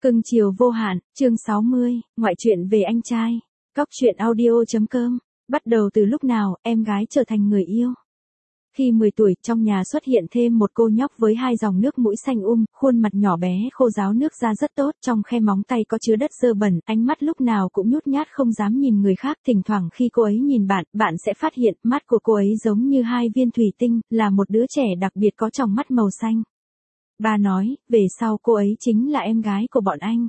Cưng chiều vô hạn, chương 60, ngoại truyện về anh trai. Cóc truyện audio.com. Bắt đầu từ lúc nào em gái trở thành người yêu? Khi 10 tuổi, trong nhà xuất hiện thêm một cô nhóc với hai dòng nước mũi xanh khuôn mặt nhỏ bé khô ráo nước da rất tốt, trong khe móng tay có chứa đất dơ bẩn, ánh mắt lúc nào cũng nhút nhát không dám nhìn người khác, thỉnh thoảng khi cô ấy nhìn bạn, bạn sẽ phát hiện mắt của cô ấy giống như hai viên thủy tinh, là một đứa trẻ đặc biệt có tròng mắt màu xanh. Ba nói, về sau cô ấy chính là em gái của bọn anh.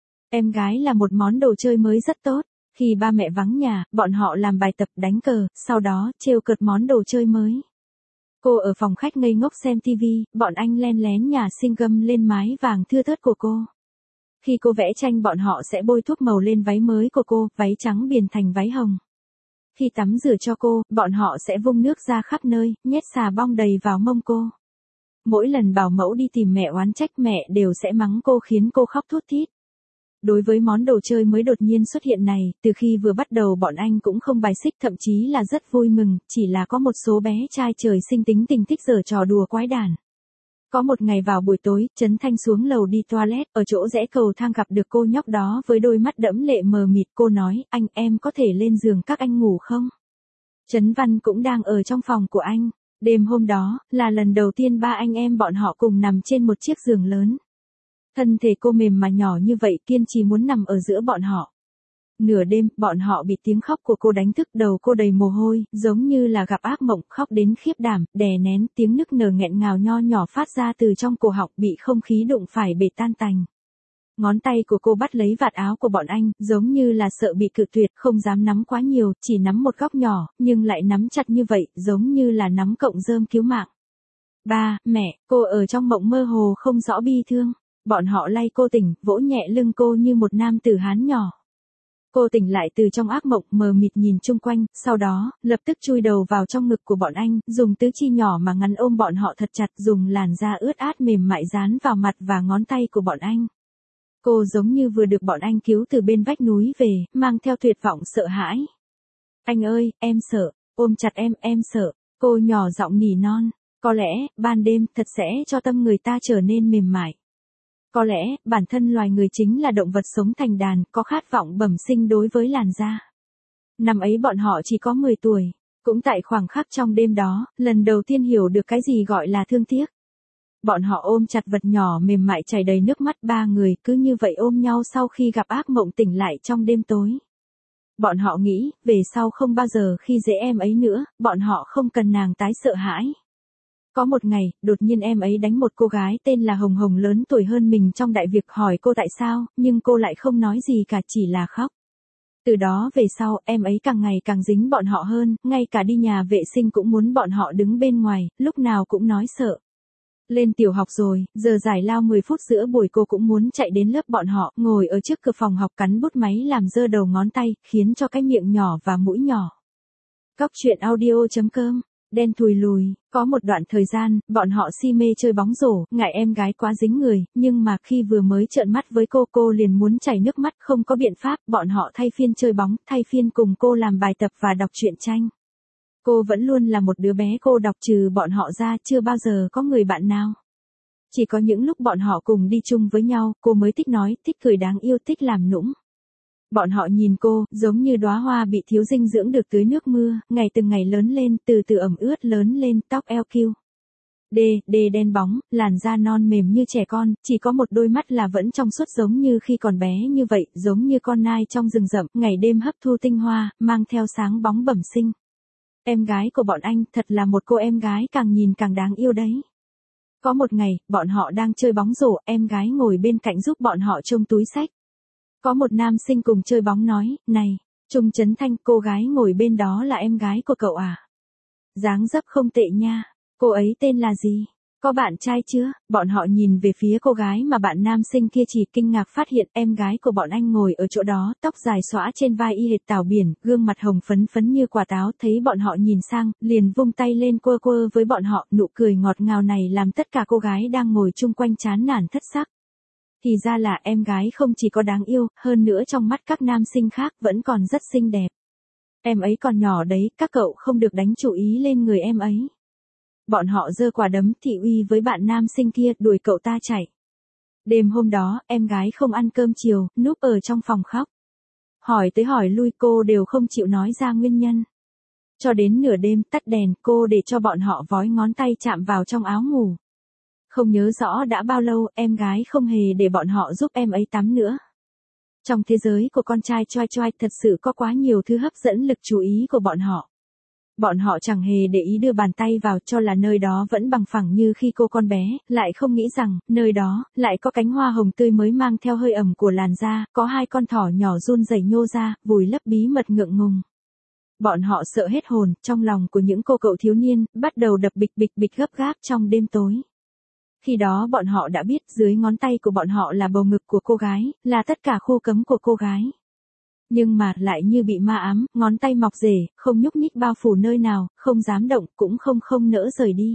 Em gái là một món đồ chơi mới rất tốt. Khi ba mẹ vắng nhà, bọn họ làm bài tập đánh cờ, sau đó trêu cợt món đồ chơi mới. Cô ở phòng khách ngây ngốc xem tivi, bọn anh len lén nhả sinh gum lên mái vàng thưa thớt của cô. Khi cô vẽ tranh bọn họ sẽ bôi thuốc màu lên váy mới của cô, váy trắng biến thành váy hồng. Khi tắm rửa cho cô, bọn họ sẽ vung nước ra khắp nơi, nhét xà bông đầy vào mông cô. Mỗi lần bảo mẫu đi tìm mẹ oán trách, mẹ đều sẽ mắng cô khiến cô khóc thút thít. Đối với món đồ chơi mới đột nhiên xuất hiện này, từ khi vừa bắt đầu bọn anh cũng không bài xích, thậm chí là rất vui mừng, chỉ là có một số bé trai trời sinh tính tình thích giở trò đùa quái đản. Có một ngày vào buổi tối, Trấn Thanh xuống lầu đi toilet, ở chỗ rẽ cầu thang gặp được cô nhóc đó với đôi mắt đẫm lệ mờ mịt, cô nói, anh em có thể lên giường các anh ngủ không? Trấn Văn cũng đang ở trong phòng của anh. Đêm hôm đó, là lần đầu tiên ba anh em bọn họ cùng nằm trên một chiếc giường lớn. Thân thể cô mềm mà nhỏ như vậy, kiên trì muốn nằm ở giữa bọn họ. Nửa đêm, bọn họ bị tiếng khóc của cô đánh thức, đầu cô đầy mồ hôi, giống như là gặp ác mộng, khóc đến khiếp đảm, đè nén, tiếng nức nở nghẹn ngào nho nhỏ phát ra từ trong cổ họng, bị không khí đụng phải bể tan tành. Ngón tay của cô bắt lấy vạt áo của bọn anh, giống như là sợ bị cự tuyệt, không dám nắm quá nhiều, chỉ nắm một góc nhỏ, nhưng lại nắm chặt như vậy, giống như là nắm cọng rơm cứu mạng. Ba, mẹ, cô ở trong mộng mơ hồ không rõ bi thương. Bọn họ lay cô tỉnh, vỗ nhẹ lưng cô như một nam tử Hán nhỏ. Cô tỉnh lại từ trong ác mộng, mờ mịt nhìn chung quanh, sau đó, lập tức chui đầu vào trong ngực của bọn anh, dùng tứ chi nhỏ mà ngắn ôm bọn họ thật chặt, dùng làn da ướt át mềm mại dán vào mặt và ngón tay của bọn anh. Cô giống như vừa được bọn anh cứu từ bên vách núi về, mang theo tuyệt vọng sợ hãi. Anh ơi, em sợ, ôm chặt em sợ, cô nhỏ giọng nỉ non. Có lẽ, ban đêm thật sẽ cho tâm người ta trở nên mềm mại. Có lẽ, bản thân loài người chính là động vật sống thành đàn, có khát vọng bẩm sinh đối với làn da. Năm ấy bọn họ chỉ có 10 tuổi. Cũng tại khoảng khắc trong đêm đó, lần đầu tiên hiểu được cái gì gọi là thương tiếc. Bọn họ ôm chặt vật nhỏ mềm mại chảy đầy nước mắt, ba người cứ như vậy ôm nhau sau khi gặp ác mộng tỉnh lại trong đêm tối. Bọn họ nghĩ, về sau không bao giờ khi dễ em ấy nữa, bọn họ không cần nàng tái sợ hãi. Có một ngày, đột nhiên em ấy đánh một cô gái tên là Hồng Hồng lớn tuổi hơn mình trong đại việc, hỏi cô tại sao, nhưng cô lại không nói gì cả, chỉ là khóc. Từ đó về sau, em ấy càng ngày càng dính bọn họ hơn, ngay cả đi nhà vệ sinh cũng muốn bọn họ đứng bên ngoài, lúc nào cũng nói sợ. Lên tiểu học rồi, giờ giải lao 10 phút giữa buổi cô cũng muốn chạy đến lớp bọn họ, ngồi ở trước cửa phòng học cắn bút máy làm dơ đầu ngón tay, khiến cho cái miệng nhỏ và mũi nhỏ. Cóc truyện audio.com. Đen thùi lùi, có một đoạn thời gian, bọn họ si mê chơi bóng rổ, ngại em gái quá dính người, nhưng mà khi vừa mới trợn mắt với cô liền muốn chảy nước mắt, không có biện pháp, bọn họ thay phiên chơi bóng, thay phiên cùng cô làm bài tập và đọc truyện tranh. Cô vẫn luôn là một đứa bé cô độc, trừ bọn họ ra, chưa bao giờ có người bạn nào. Chỉ có những lúc bọn họ cùng đi chung với nhau, cô mới thích nói, thích cười đáng yêu, thích làm nũng. Bọn họ nhìn cô, giống như đóa hoa bị thiếu dinh dưỡng được tưới nước mưa, ngày từng ngày lớn lên, từ từ ẩm ướt lớn lên, tóc eo kiêu. Đen bóng, làn da non mềm như trẻ con, chỉ có một đôi mắt là vẫn trong suốt giống như khi còn bé như vậy, giống như con nai trong rừng rậm, ngày đêm hấp thu tinh hoa, mang theo sáng bóng bẩm sinh. Em gái của bọn anh, thật là một cô em gái càng nhìn càng đáng yêu đấy. Có một ngày, bọn họ đang chơi bóng rổ, em gái ngồi bên cạnh giúp bọn họ trông túi xách. Có một nam sinh cùng chơi bóng nói, này, Trung Trấn Thanh, cô gái ngồi bên đó là em gái của cậu à? Dáng dấp không tệ nha, cô ấy tên là gì? Có bạn trai chưa? Bọn họ nhìn về phía cô gái mà bạn nam sinh kia chỉ, kinh ngạc phát hiện em gái của bọn anh ngồi ở chỗ đó, tóc dài xõa trên vai y hệt tảo biển, gương mặt hồng phấn phấn như quả táo, thấy bọn họ nhìn sang, liền vung tay lên quơ quơ với bọn họ, nụ cười ngọt ngào này làm tất cả cô gái đang ngồi chung quanh chán nản thất sắc. Thì ra là em gái không chỉ có đáng yêu, hơn nữa trong mắt các nam sinh khác vẫn còn rất xinh đẹp. Em ấy còn nhỏ đấy, các cậu không được đánh chú ý lên người em ấy. Bọn họ giơ quả đấm thị uy với bạn nam sinh kia, đuổi cậu ta chạy. Đêm hôm đó, em gái không ăn cơm chiều, núp ở trong phòng khóc. Hỏi tới hỏi lui cô đều không chịu nói ra nguyên nhân. Cho đến nửa đêm tắt đèn cô để cho bọn họ vói ngón tay chạm vào trong áo ngủ. Không nhớ rõ đã bao lâu em gái không hề để bọn họ giúp em ấy tắm nữa. Trong thế giới của con trai choai choai thật sự có quá nhiều thứ hấp dẫn lực chú ý của bọn họ. Bọn họ chẳng hề để ý đưa bàn tay vào cho là nơi đó vẫn bằng phẳng như khi cô con bé, lại không nghĩ rằng, nơi đó, lại có cánh hoa hồng tươi mới mang theo hơi ẩm của làn da, có hai con thỏ nhỏ run rẩy nhô ra, vùi lấp bí mật ngượng ngùng. Bọn họ sợ hết hồn, trong lòng của những cô cậu thiếu niên, bắt đầu đập bịch bịch bịch gấp gáp trong đêm tối. Khi đó bọn họ đã biết dưới ngón tay của bọn họ là bầu ngực của cô gái, là tất cả khu cấm của cô gái. Nhưng mà lại như bị ma ám, ngón tay mọc rể, không nhúc nhích bao phủ nơi nào, không dám động, cũng không nỡ rời đi.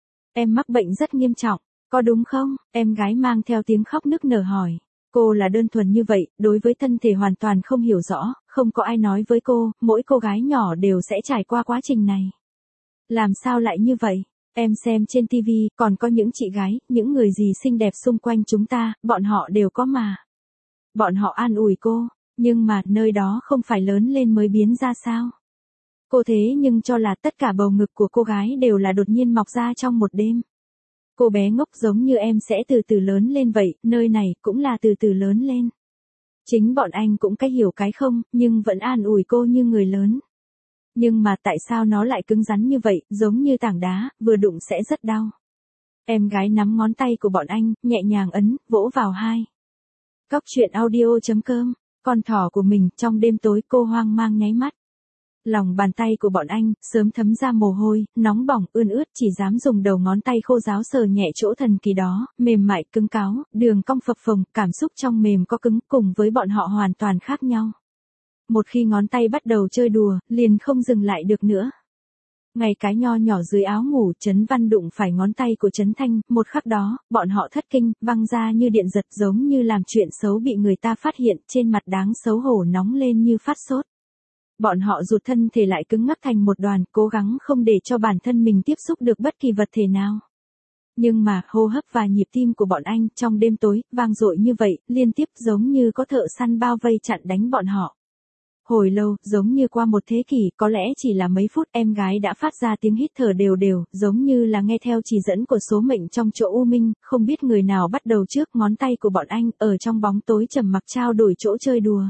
Em mắc bệnh rất nghiêm trọng, có đúng không? Em gái mang theo tiếng khóc nức nở hỏi. Cô là đơn thuần như vậy, đối với thân thể hoàn toàn không hiểu rõ, không có ai nói với cô, mỗi cô gái nhỏ đều sẽ trải qua quá trình này. Làm sao lại như vậy? Em xem trên TV, còn có những chị gái, những người gì xinh đẹp xung quanh chúng ta, bọn họ đều có mà. Bọn họ an ủi cô, nhưng mà nơi đó không phải lớn lên mới biến ra sao? Cô thế nhưng cho là tất cả bầu ngực của cô gái đều là đột nhiên mọc ra trong một đêm. Cô bé ngốc giống như em sẽ từ từ lớn lên vậy, nơi này cũng là từ từ lớn lên. Chính bọn anh cũng cái hiểu cái không, nhưng vẫn an ủi cô như người lớn. Nhưng mà tại sao nó lại cứng rắn như vậy, giống như tảng đá, vừa đụng sẽ rất đau. Em gái nắm ngón tay của bọn anh, nhẹ nhàng ấn, vỗ vào hai. Cóc truyện audio.com, con thỏ của mình, trong đêm tối cô hoang mang nháy mắt. Lòng bàn tay của bọn anh, sớm thấm ra mồ hôi, nóng bỏng, ươn ướt, chỉ dám dùng đầu ngón tay khô ráo sờ nhẹ chỗ thần kỳ đó, mềm mại, cứng cáo, đường cong phập phồng, cảm xúc trong mềm có cứng, cùng với bọn họ hoàn toàn khác nhau. Một khi ngón tay bắt đầu chơi đùa, liền không dừng lại được nữa. Ngay cái nho nhỏ dưới áo ngủ, Trấn Văn đụng phải ngón tay của Trấn Thanh, một khắc đó, bọn họ thất kinh, văng ra như điện giật giống như làm chuyện xấu bị người ta phát hiện, trên mặt đáng xấu hổ nóng lên như phát sốt. Bọn họ rụt thân thể lại cứng ngắc thành một đoàn, cố gắng không để cho bản thân mình tiếp xúc được bất kỳ vật thể nào. Nhưng mà, hô hấp và nhịp tim của bọn anh, trong đêm tối, vang dội như vậy, liên tiếp giống như có thợ săn bao vây chặn đánh bọn họ. Hồi lâu, giống như qua một thế kỷ, có lẽ chỉ là mấy phút, em gái đã phát ra tiếng hít thở đều đều, giống như là nghe theo chỉ dẫn của số mệnh trong chỗ u minh, không biết người nào bắt đầu trước, ngón tay của bọn anh, ở trong bóng tối trầm mặc trao đổi chỗ chơi đùa.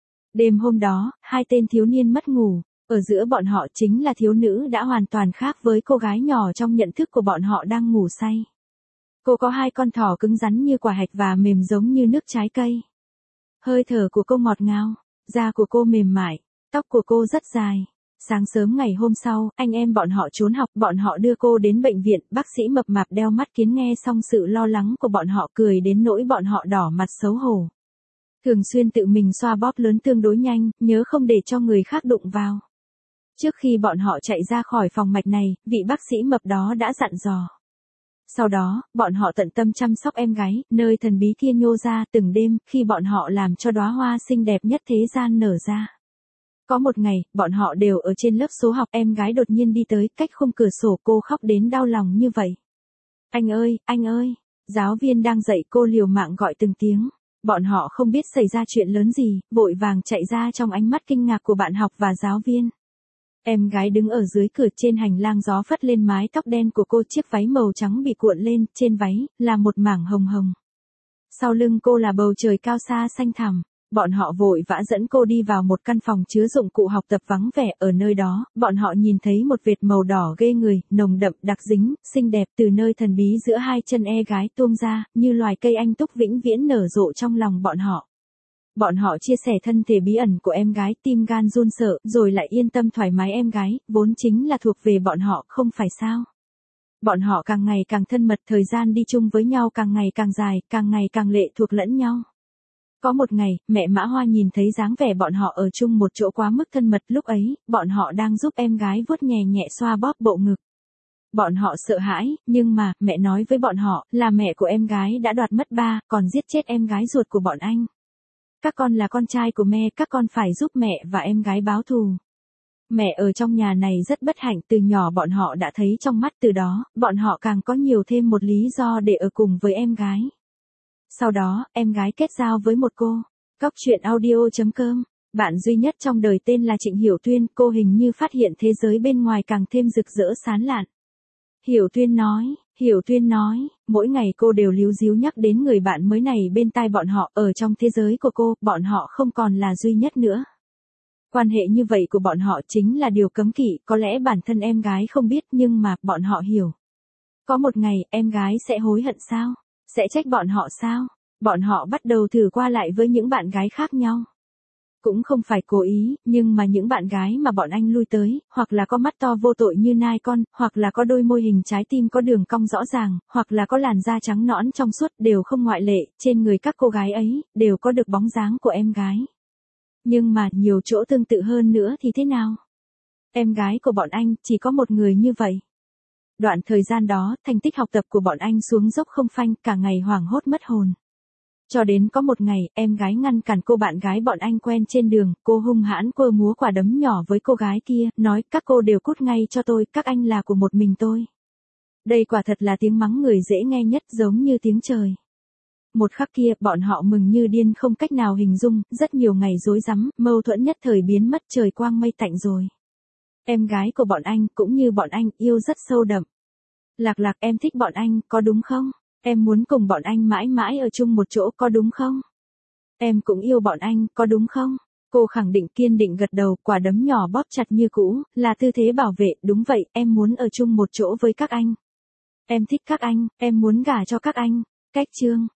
Đêm hôm đó, hai tên thiếu niên mất ngủ, ở giữa bọn họ chính là thiếu nữ đã hoàn toàn khác với cô gái nhỏ trong nhận thức của bọn họ đang ngủ say. Cô có hai con thỏ cứng rắn như quả hạch và mềm giống như nước trái cây. Hơi thở của cô ngọt ngào. Da của cô mềm mại, tóc của cô rất dài. Sáng sớm ngày hôm sau, anh em bọn họ trốn học, bọn họ đưa cô đến bệnh viện, bác sĩ mập mạp đeo mắt kiến nghe xong sự lo lắng của bọn họ cười đến nỗi bọn họ đỏ mặt xấu hổ. Thường xuyên tự mình xoa bóp lớn tương đối nhanh, nhớ không để cho người khác đụng vào. Trước khi bọn họ chạy ra khỏi phòng mạch này, vị bác sĩ mập đó đã dặn dò. Sau đó, bọn họ tận tâm chăm sóc em gái, nơi thần bí kia nhô ra từng đêm, khi bọn họ làm cho đóa hoa xinh đẹp nhất thế gian nở ra. Có một ngày, bọn họ đều ở trên lớp số học, em gái đột nhiên đi tới, cách khung cửa sổ cô khóc đến đau lòng như vậy. Anh ơi, giáo viên đang dạy cô liều mạng gọi từng tiếng. Bọn họ không biết xảy ra chuyện lớn gì, vội vàng chạy ra trong ánh mắt kinh ngạc của bạn học và giáo viên. Em gái đứng ở dưới cửa trên hành lang gió phất lên mái tóc đen của cô, chiếc váy màu trắng bị cuộn lên, trên váy, là một mảng hồng hồng. Sau lưng cô là bầu trời cao xa xanh thẳm. Bọn họ vội vã dẫn cô đi vào một căn phòng chứa dụng cụ học tập vắng vẻ, ở nơi đó, bọn họ nhìn thấy một vệt màu đỏ ghê người, nồng đậm, đặc dính, xinh đẹp, từ nơi thần bí giữa hai chân e gái tuôn ra, như loài cây anh túc vĩnh viễn nở rộ trong lòng bọn họ. Bọn họ chia sẻ thân thể bí ẩn của em gái, tim gan run sợ, rồi lại yên tâm thoải mái em gái, vốn chính là thuộc về bọn họ, không phải sao? Bọn họ càng ngày càng thân mật, thời gian đi chung với nhau càng ngày càng dài, càng ngày càng lệ thuộc lẫn nhau. Có một ngày, mẹ Mã Hoa nhìn thấy dáng vẻ bọn họ ở chung một chỗ quá mức thân mật, lúc ấy, bọn họ đang giúp em gái vuốt nhẹ nhẹ xoa bóp bộ ngực. Bọn họ sợ hãi, nhưng mà, mẹ nói với bọn họ, là mẹ của em gái đã đoạt mất ba, còn giết chết em gái ruột của bọn anh. Các con là con trai của mẹ, các con phải giúp mẹ và em gái báo thù. Mẹ ở trong nhà này rất bất hạnh, từ nhỏ bọn họ đã thấy trong mắt, từ đó, bọn họ càng có nhiều thêm một lý do để ở cùng với em gái. Sau đó, em gái kết giao với một cô. Cóc truyện audio.com. Bạn duy nhất trong đời tên là Trịnh Hiểu Tuyên, cô hình như phát hiện thế giới bên ngoài càng thêm rực rỡ sáng lạn. Hiểu Tuyên nói, mỗi ngày cô đều líu díu nhắc đến người bạn mới này bên tai bọn họ, ở trong thế giới của cô, bọn họ không còn là duy nhất nữa. Quan hệ như vậy của bọn họ chính là điều cấm kỵ, có lẽ bản thân em gái không biết nhưng mà bọn họ hiểu. Có một ngày, em gái sẽ hối hận sao? Sẽ trách bọn họ sao? Bọn họ bắt đầu thử qua lại với những bạn gái khác nhau. Cũng không phải cố ý, nhưng mà những bạn gái mà bọn anh lui tới, hoặc là có mắt to vô tội như nai con, hoặc là có đôi môi hình trái tim có đường cong rõ ràng, hoặc là có làn da trắng nõn trong suốt, đều không ngoại lệ, trên người các cô gái ấy, đều có được bóng dáng của em gái. Nhưng mà, nhiều chỗ tương tự hơn nữa thì thế nào? Em gái của bọn anh, chỉ có một người như vậy. Đoạn thời gian đó, thành tích học tập của bọn anh xuống dốc không phanh, cả ngày hoảng hốt mất hồn. Cho đến có một ngày, em gái ngăn cản cô bạn gái bọn anh quen trên đường, cô hung hãn quơ múa quả đấm nhỏ với cô gái kia, nói, các cô đều cút ngay cho tôi, các anh là của một mình tôi. Đây quả thật là tiếng mắng người dễ nghe nhất, giống như tiếng trời. Một khắc kia, bọn họ mừng như điên không cách nào hình dung, rất nhiều ngày rối rắm, mâu thuẫn nhất thời biến mất, trời quang mây tạnh rồi. Em gái của bọn anh, cũng như bọn anh, yêu rất sâu đậm. Lạc Lạc, em thích bọn anh, có đúng không? Em muốn cùng bọn anh mãi mãi ở chung một chỗ, có đúng không? Em cũng yêu bọn anh, có đúng không? Cô khẳng định kiên định gật đầu, quả đấm nhỏ bóp chặt như cũ, là tư thế bảo vệ, đúng vậy, em muốn ở chung một chỗ với các anh. Em thích các anh, em muốn gả cho các anh. Cách chương